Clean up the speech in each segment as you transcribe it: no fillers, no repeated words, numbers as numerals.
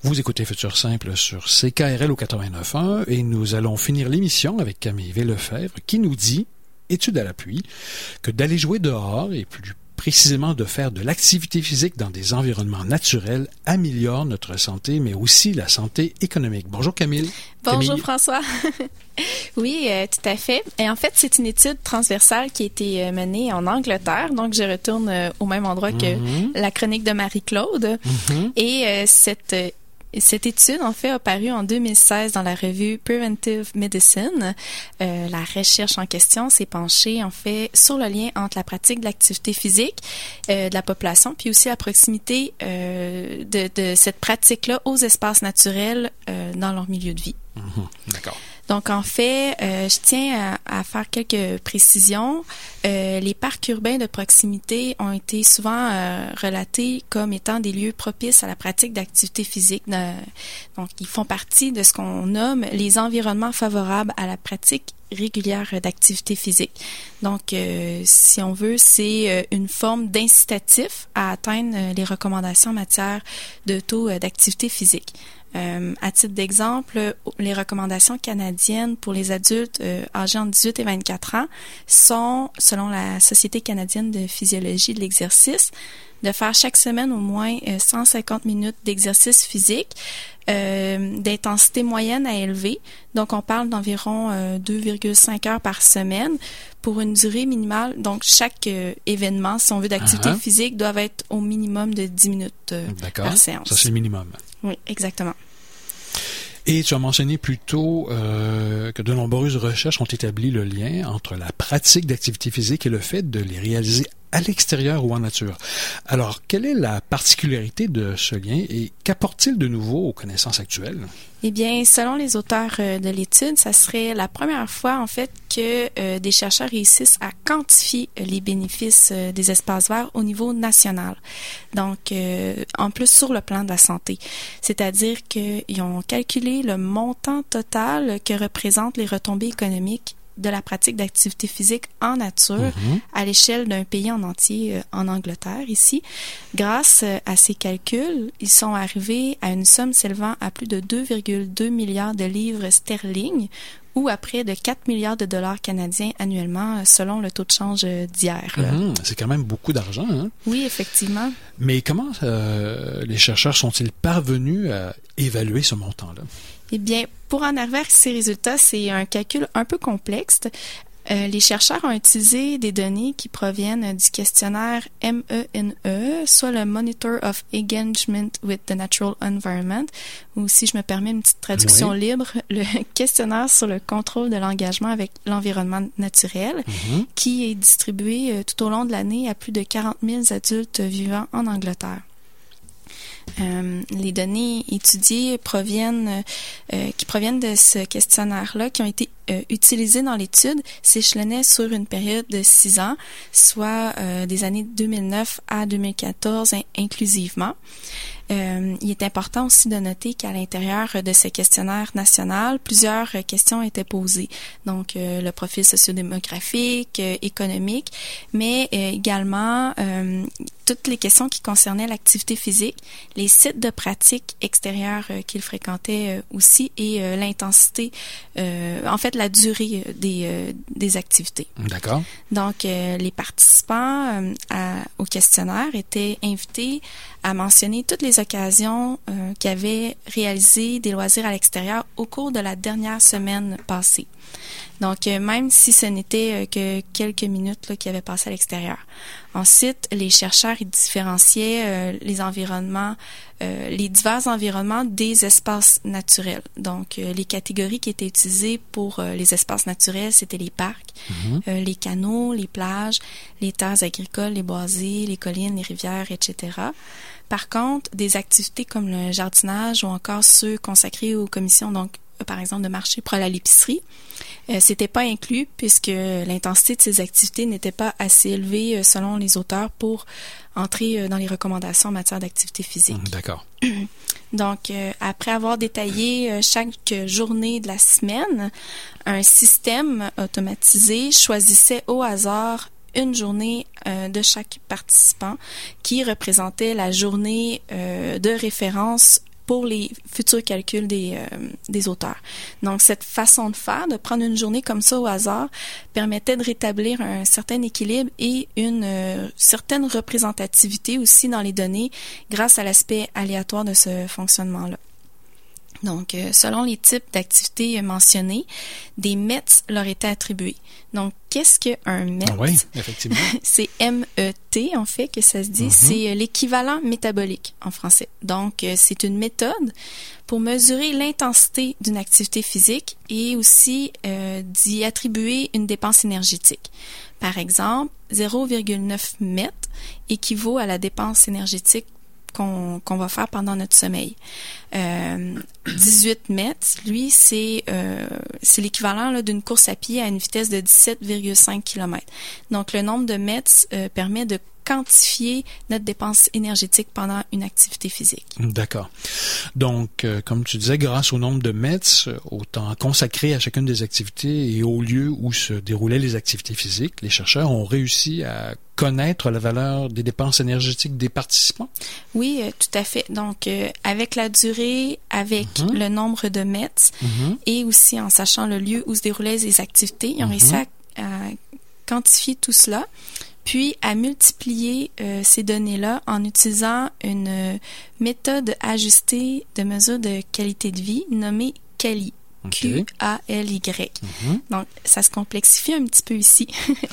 Vous écoutez Futur Simple sur CKRL au 89.1 et nous allons finir l'émission avec Camille Lefebvre qui nous dit, étude à l'appui, que d'aller jouer dehors et plus précisément de faire de l'activité physique dans des environnements naturels améliore notre santé, mais aussi la santé économique. Bonjour Camille. Bonjour Camille. François. Oui, tout à fait. Et en fait, c'est une étude transversale qui a été menée en Angleterre. Donc, je retourne au même endroit que la chronique de Marie-Claude. Et cette étude, en fait, a paru en 2016 dans la revue Preventive Medicine. La recherche en question s'est penchée, en fait, sur le lien entre la pratique de l'activité physique de la population, puis aussi la proximité de cette pratique-là aux espaces naturels dans leur milieu de vie. D'accord. Donc, en fait, je tiens à faire quelques précisions. Les parcs urbains de proximité ont été souvent relatés comme étant des lieux propices à la pratique d'activités physiques. Donc, ils font partie de ce qu'on nomme les environnements favorables à la pratique régulière d'activité physique. Donc, si on veut, c'est une forme d'incitatif à atteindre les recommandations en matière de taux d'activité physique. À titre d'exemple, les recommandations canadiennes pour les adultes âgés entre 18 et 24 ans sont, selon la Société canadienne de physiologie de l'exercice, de faire chaque semaine au moins 150 minutes d'exercice physique d'intensité moyenne à élevée. Donc, on parle d'environ 2,5 heures par semaine pour une durée minimale. Donc, chaque événement, si on veut, d'activité physique doit être au minimum de 10 minutes par séance. Ça, c'est le minimum. Oui, exactement. Et tu as mentionné plus tôt que de nombreuses recherches ont établi le lien entre la pratique d'activité physique et le fait de les réaliser à l'extérieur ou en nature. Alors, quelle est la particularité de ce lien et qu'apporte-t-il de nouveau aux connaissances actuelles? Eh bien, selon les auteurs de l'étude, ça serait la première fois, en fait, que des chercheurs réussissent à quantifier les bénéfices des espaces verts au niveau national. Donc, en plus, sur le plan de la santé. C'est-à-dire qu'ils ont calculé le montant total que représentent les retombées économiques de la pratique d'activité physique en nature à l'échelle d'un pays en entier, en Angleterre ici. Grâce à ces calculs, ils sont arrivés à une somme s'élevant à plus de 2,2 milliards de livres sterling ou à près de 4 milliards de dollars canadiens annuellement selon le taux de change d'hier. C'est quand même beaucoup d'argent, hein? Oui, effectivement. Mais comment les chercheurs sont-ils parvenus à évaluer ce montant-là? Eh bien, pour en arriver à ces résultats, c'est un calcul un peu complexe. Les chercheurs ont utilisé des données qui proviennent du questionnaire MENE, soit le Monitor of Engagement with the Natural Environment, ou si je me permets une petite traduction libre, le questionnaire sur le contrôle de l'engagement avec l'environnement naturel, qui est distribué tout au long de l'année à plus de 40 000 adultes vivant en Angleterre. Les données étudiées qui proviennent de ce questionnaire-là, qui ont été utilisées dans l'étude, s'échelonnaient sur une période de 6 ans, soit des années 2009 à 2014 inclusivement. Il est important aussi de noter qu'à l'intérieur de ce questionnaire national, plusieurs questions étaient posées. Donc, le profil sociodémographique, économique, mais également toutes les questions qui concernaient l'activité physique, les sites de pratique extérieures qu'il fréquentait aussi et l'intensité, en fait, la durée des activités. D'accord. Donc, les participants au questionnaire étaient invités à mentionner toutes les occasions qu'ils avaient réalisé des loisirs à l'extérieur au cours de la dernière semaine passée. Donc, même si ce n'était que quelques minutes qu'ils avaient passé à l'extérieur. Ensuite, les chercheurs ils différenciaient les environnements, les divers environnements des espaces naturels. Donc, les catégories qui étaient utilisées pour les espaces naturels, c'était les parcs, les canaux, les plages, les terres agricoles, les boisés, les collines, les rivières, etc. Par contre, des activités comme le jardinage ou encore ceux consacrés aux commissions, donc par exemple de marché pour aller à l'épicerie, c'était pas inclus puisque l'intensité de ces activités n'était pas assez élevée selon les auteurs pour entrer dans les recommandations en matière d'activité physique. D'accord. Donc, après avoir détaillé chaque journée de la semaine, un système automatisé choisissait au hasard une journée de chaque participant qui représentait la journée de référence pour les futurs calculs des auteurs. Donc, cette façon de faire, de prendre une journée comme ça au hasard, permettait de rétablir un certain équilibre et une certaine représentativité aussi dans les données grâce à l'aspect aléatoire de ce fonctionnement-là. Donc, selon les types d'activités mentionnés, des MET leur étaient attribués. Donc, qu'est-ce qu'un MET? Oui, effectivement. C'est M-E-T, en fait, que ça se dit. C'est l'équivalent métabolique en français. Donc, c'est une méthode pour mesurer l'intensité d'une activité physique et aussi d'y attribuer une dépense énergétique. Par exemple, 0,9 MET équivaut à la dépense énergétique qu'on va faire pendant notre sommeil. 18 mètres, lui, c'est l'équivalent là, d'une course à pied à une vitesse de 17,5 km. Donc, le nombre de mètres permet de quantifier notre dépense énergétique pendant une activité physique. D'accord. Donc, comme tu disais, grâce au nombre de mètres, au temps consacré à chacune des activités et au lieu où se déroulaient les activités physiques, les chercheurs ont réussi à connaître la valeur des dépenses énergétiques des participants? Oui, tout à fait. Donc, avec la durée, avec le nombre de mètres et aussi en sachant le lieu où se déroulaient les activités, ils ont réussi à quantifier tout cela, puis à multiplier ces données-là en utilisant une méthode ajustée de mesure de qualité de vie nommée QALY. Okay. Q-A-L-Y. Donc, ça se complexifie un petit peu ici.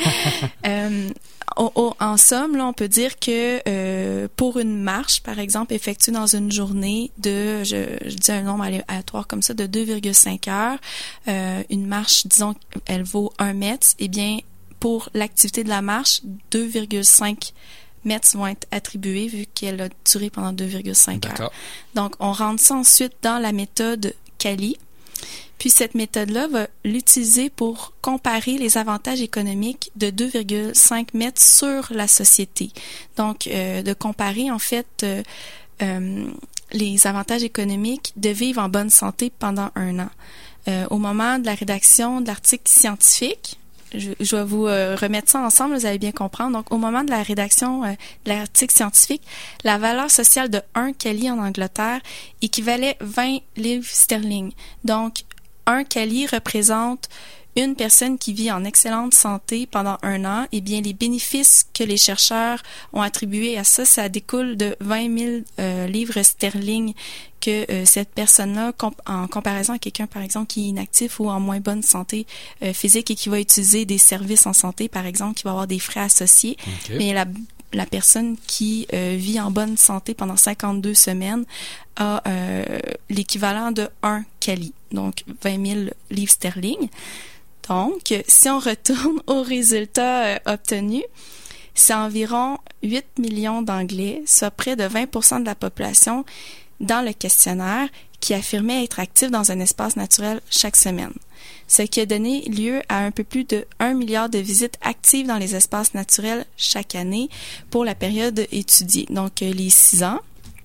En somme, là, on peut dire que pour une marche, par exemple, effectuée dans une journée de, je dis un nombre aléatoire comme ça, de 2,5 heures, une marche, disons, elle vaut 1 mètre, eh bien, pour l'activité de la marche, 2,5 mètres vont être attribués vu qu'elle a duré pendant 2,5 heures. Donc, on rentre ça ensuite dans la méthode QALY. Puis cette méthode-là va l'utiliser pour comparer les avantages économiques de 2,5 mètres sur la société. Donc, de comparer en fait les avantages économiques de vivre en bonne santé pendant 1 an. Au moment de la rédaction de l'article scientifique, je vais vous remettre ça ensemble, vous allez bien comprendre. Donc, au moment de la rédaction de l'article scientifique, la valeur sociale de 1 QALY en Angleterre équivalait 20 livres sterling. Donc, 1 QALY représente une personne qui vit en excellente santé pendant 1 an. Eh bien, les bénéfices que les chercheurs ont attribués à ça, ça découle de 20 000 livres sterling que cette personne-là, en comparaison à quelqu'un, par exemple, qui est inactif ou en moins bonne santé physique et qui va utiliser des services en santé, par exemple, qui va avoir des frais associés. Okay. Mais la personne qui vit en bonne santé pendant 52 semaines a l'équivalent de 1 QALY, donc 20 000 livres sterling. Donc, si on retourne aux résultats obtenus, c'est environ 8 millions d'Anglais, soit près de 20% de la population dans le questionnaire, qui affirmaient être actifs dans un espace naturel chaque semaine. Ce qui a donné lieu à un peu plus de 1 milliard de visites actives dans les espaces naturels chaque année pour la période étudiée, donc les 6 ans.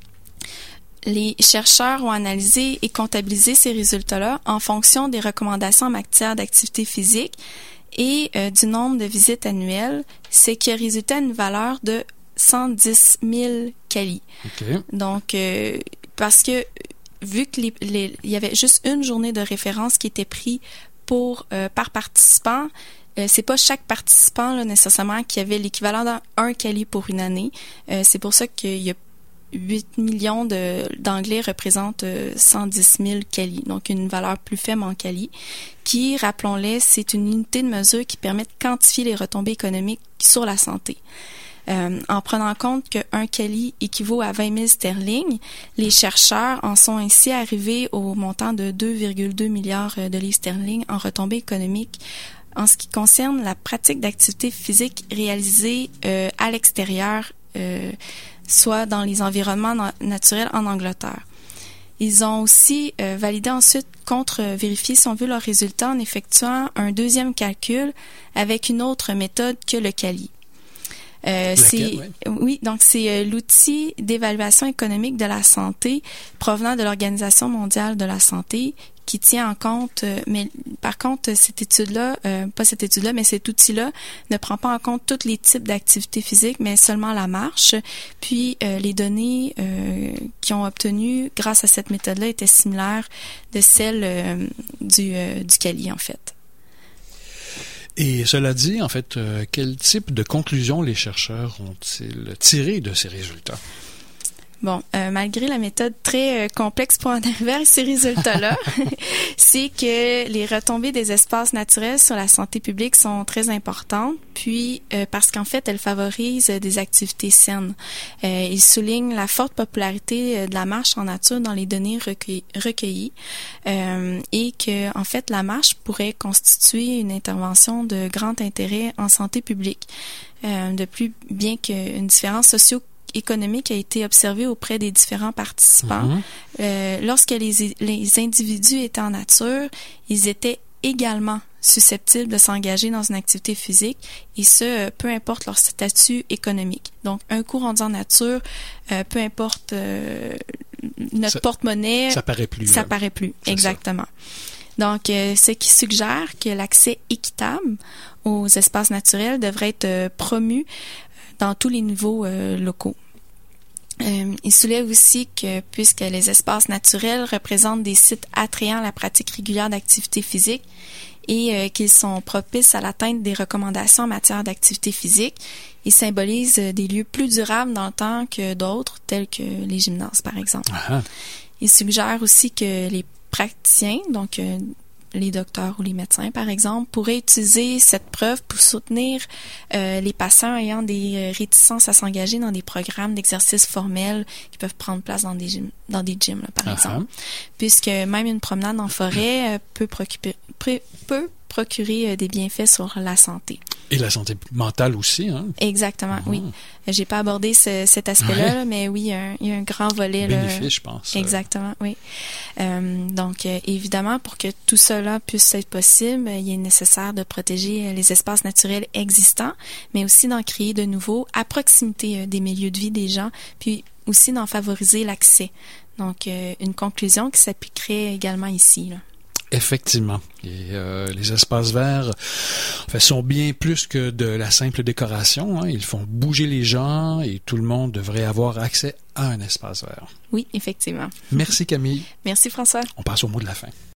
Les chercheurs ont analysé et comptabilisé ces résultats-là en fonction des recommandations en matière d'activité physique et du nombre de visites annuelles, ce qui a résulté à une valeur de 110 000 QALY. Okay. Donc, parce que vu que il y avait juste une journée de référence qui était prise par participant, c'est pas chaque participant là, nécessairement qui avait l'équivalent d'un QALY pour une année. C'est pour ça qu'il y a 8 millions d'Anglais représentent 110 000 QALY, donc une valeur plus faible en QALY, qui, rappelons-le, c'est une unité de mesure qui permet de quantifier les retombées économiques sur la santé. En prenant en compte qu'un QALY équivaut à 20 000 sterling, les chercheurs en sont ainsi arrivés au montant de 2,2 milliards de livres sterling en retombées économiques en ce qui concerne la pratique d'activité physique réalisée à l'extérieur, soit dans les environnements naturels en Angleterre. Ils ont aussi validé ensuite, contre-vérifié si on veut leurs résultats en effectuant un deuxième calcul avec une autre méthode que le QALY. Oui, donc c'est l'outil d'évaluation économique de la santé provenant de l'Organisation mondiale de la santé qui tient en compte, mais par contre, cette étude-là, pas cette étude-là, mais cet outil-là ne prend pas en compte tous les types d'activités physiques, mais seulement la marche. Puis, les données qu'ils ont obtenues grâce à cette méthode-là étaient similaires de celles du CALI, en fait. Et cela dit, en fait, quel type de conclusions les chercheurs ont-ils tiré de ces résultats? Bon, malgré la méthode très complexe pour en arriver à ces résultats-là, c'est que les retombées des espaces naturels sur la santé publique sont très importantes, puis parce qu'en fait, elles favorisent des activités saines. Ils soulignent la forte popularité de la marche en nature dans les données recueillies et que, en fait, la marche pourrait constituer une intervention de grand intérêt en santé publique. De plus, bien qu'une différence socio-économique a été observée auprès des différents participants. Lorsque les individus étaient en nature, ils étaient également susceptibles de s'engager dans une activité physique, et ce, peu importe leur statut économique. Donc, un coup rendu en nature, peu importe notre porte-monnaie, ça paraît plus. Ça paraît plus, exactement. Donc, ce qui suggère que l'accès équitable aux espaces naturels devrait être promu dans tous les niveaux locaux. Il soulève aussi que puisque les espaces naturels représentent des sites attrayant à la pratique régulière d'activité physique et qu'ils sont propices à l'atteinte des recommandations en matière d'activité physique, ils symbolisent des lieux plus durables dans le temps que d'autres, tels que les gymnases, par exemple. Il suggère aussi que les praticiens, donc les docteurs ou les médecins, par exemple, pourraient utiliser cette preuve pour soutenir les patients ayant des réticences à s'engager dans des programmes d'exercices formels qui peuvent prendre place dans des gyms, là, par exemple. Puisque même une promenade en forêt peut procurer des bienfaits sur la santé. Et la santé mentale aussi, hein? Exactement, oui. J'ai pas abordé cet aspect-là, là, mais oui, il y a un grand volet. Bénéfice, je pense. Exactement, oui. Donc, évidemment, pour que tout cela puisse être possible, il est nécessaire de protéger les espaces naturels existants, mais aussi d'en créer de nouveaux à proximité des milieux de vie des gens, puis aussi d'en favoriser l'accès. Donc, une conclusion qui s'appliquerait également ici, là. Effectivement. Et les espaces verts sont bien plus que de la simple décoration, hein. Ils font bouger les gens et tout le monde devrait avoir accès à un espace vert. Oui, effectivement. Merci Camille. Merci François. On passe au mot de la fin.